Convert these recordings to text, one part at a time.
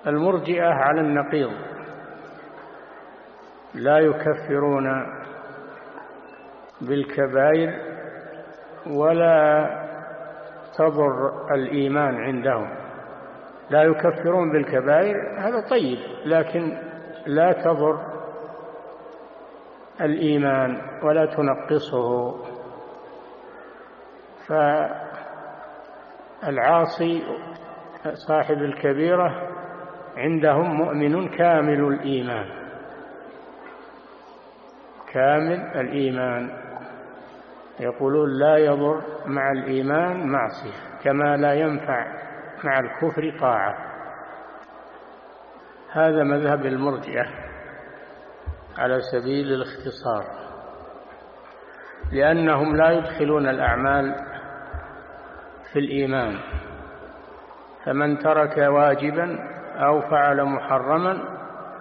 المرجئة على النقيض، لا يكفرون بالكبائر ولا تضر الإيمان عندهم. لا يكفرون بالكبائر هذا طيب، لكن لا تضر الإيمان ولا تنقصه. فالعاصي صاحب الكبيرة عندهم مؤمن كامل الإيمان، كامل الإيمان. يقولون لا يضر مع الإيمان معصية، كما لا ينفع مع الكفر طاعة. هذا مذهب المرجئة على سبيل الاختصار، لأنهم لا يدخلون الأعمال في الإيمان. فمن ترك واجبا أو فعل محرما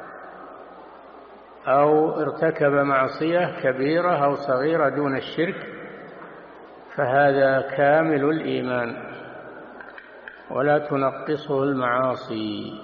أو ارتكب معصية كبيرة أو صغيرة دون الشرك فهذا كامل الإيمان ولا تنقصه المعاصي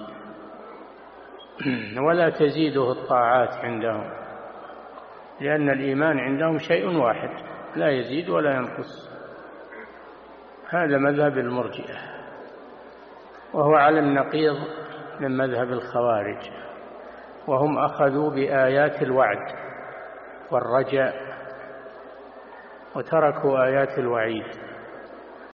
ولا تزيده الطاعات عندهم، لأن الإيمان عندهم شيء واحد لا يزيد ولا ينقص. هذا مذهب المرجئة، وهو على النقيض من مذهب الخوارج، وهم أخذوا بآيات الوعد والرجاء وتركوا آيات الوعيد.